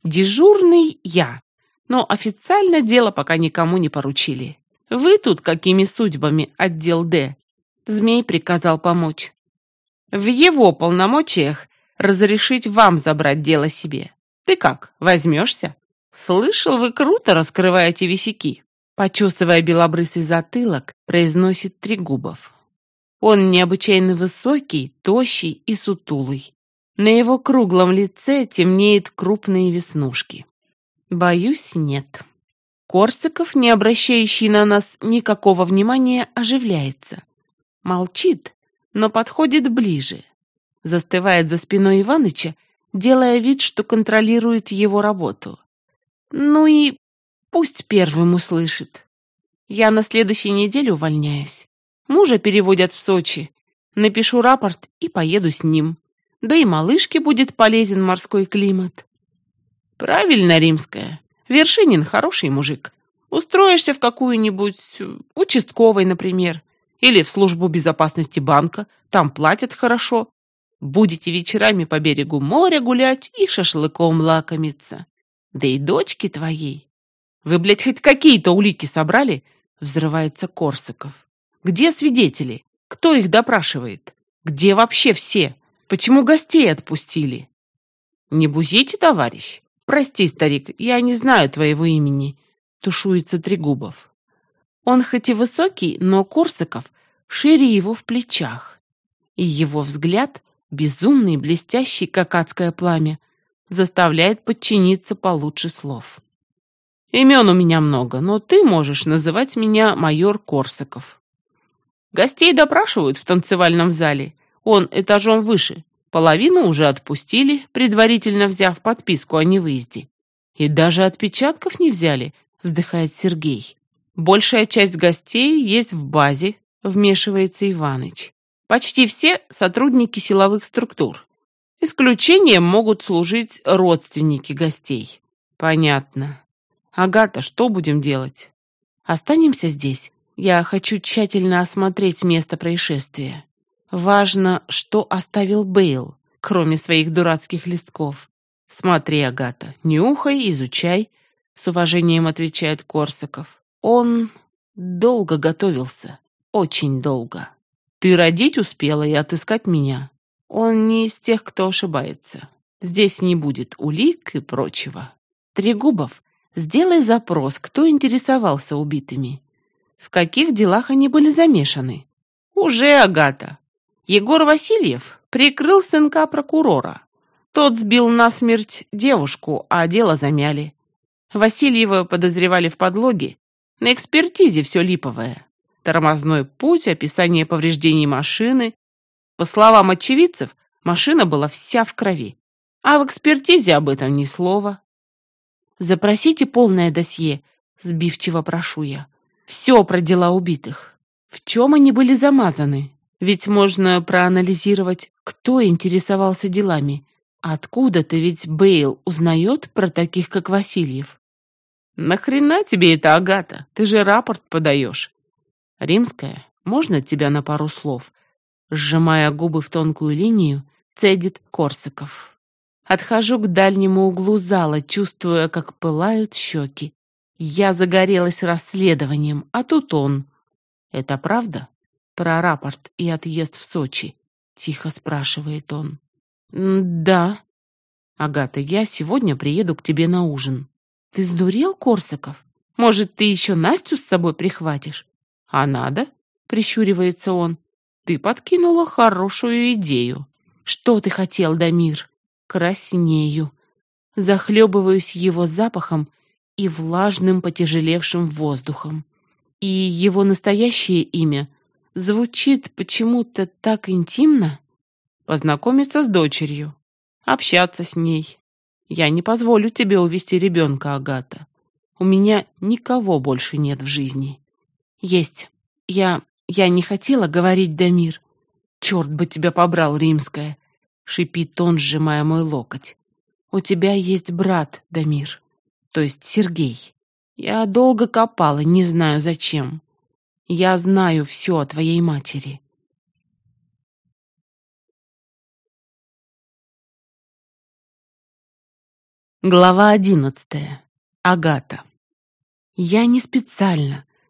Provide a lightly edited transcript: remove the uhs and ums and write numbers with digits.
Дежурный я, но официально дело пока никому не поручили. Вы тут какими судьбами, отдел Д? Змей приказал помочь. В его полномочиях разрешить вам забрать дело себе. Ты как, возьмешься? Слышал, вы круто раскрываете висяки. Почесывая белобрысый затылок, произносит Трегубов. Он необычайно высокий, тощий и сутулый. На его круглом лице темнеют крупные веснушки. Боюсь, нет. Корсаков, не обращающий на нас никакого внимания, оживляется. Молчит, но подходит ближе. Застывает за спиной Иваныча, делая вид, что контролирует его работу. Ну и пусть первым услышит. Я на следующей неделе увольняюсь. Мужа переводят в Сочи. Напишу рапорт и поеду с ним. Да и малышке будет полезен морской климат. Правильно, Римская. Вершинин хороший мужик. Устроишься в какую-нибудь участковой, например, или в службу безопасности банка. Там платят хорошо. Будете вечерами по берегу моря гулять и шашлыком лакомиться. Да и дочки твоей. Вы, блядь, хоть какие-то улики собрали? Взрывается Корсаков. Где свидетели? Кто их допрашивает? Где вообще все? Почему гостей отпустили? Не бузите, товарищ. Прости, старик, я не знаю твоего имени. Тушуется Трегубов. Он хоть и высокий, но Корсаков шире его в плечах. И его взгляд, безумный, блестящий, как адское пламя, заставляет подчиниться получше слов. Имен у меня много, но ты можешь называть меня майор Корсаков. Гостей допрашивают в танцевальном зале. Он этажом выше. Половину уже отпустили, предварительно взяв подписку о невыезде. И даже отпечатков не взяли, вздыхает Сергей. Большая часть гостей есть в базе, вмешивается Иваныч. Почти все сотрудники силовых структур. Исключением могут служить родственники гостей. Понятно. Агата, что будем делать? Останемся здесь. Я хочу тщательно осмотреть место происшествия. Важно, что оставил Бейл, кроме своих дурацких листков. Смотри, Агата, нюхай, изучай, с уважением отвечает Корсаков. Он долго готовился, очень долго. Ты родить успела и отыскать меня. Он не из тех, кто ошибается. Здесь не будет улик и прочего. Трегубов, сделай запрос, кто интересовался убитыми. В каких делах они были замешаны? Уже, Агата. Егор Васильев прикрыл сынка прокурора. Тот сбил насмерть девушку, а дело замяли. Васильева подозревали в подлоге. На экспертизе все липовое. Тормозной путь, описание повреждений машины. По словам очевидцев, машина была вся в крови. А в экспертизе об этом ни слова. Запросите полное досье, сбивчиво прошу я. Все про дела убитых. В чем они были замазаны? Ведь можно проанализировать, кто интересовался делами. Откуда-то ведь Бейл узнает про таких, как Васильев. Нахрена тебе это, Агата? Ты же рапорт подаешь. Римская, можно тебя на пару слов? Сжимая губы в тонкую линию, цедит Корсаков. Отхожу к дальнему углу зала, чувствуя, как пылают щеки. Я загорелась расследованием, а тут он. Это правда? Про рапорт и отъезд в Сочи? Тихо спрашивает он. Да. Агата, я сегодня приеду к тебе на ужин. Ты сдурел, Корсаков? Может, ты еще Настю с собой прихватишь? А надо? Прищуривается он. Ты подкинула хорошую идею. Что ты хотел, Дамир? Краснею. Захлебываюсь его запахом и влажным потяжелевшим воздухом. И его настоящее имя звучит почему-то так интимно. Познакомиться с дочерью, общаться с ней. Я не позволю тебе увести ребенка, Агата. У меня никого больше нет в жизни. Есть. Я не хотела говорить, Дамир. Черт бы тебя побрал, Римская, шипит он, сжимая мой локоть. У тебя есть брат, Дамир, то есть Сергей. Я долго копала, не знаю зачем. Я знаю все о твоей матери. Глава 11. Агата. Я не специально.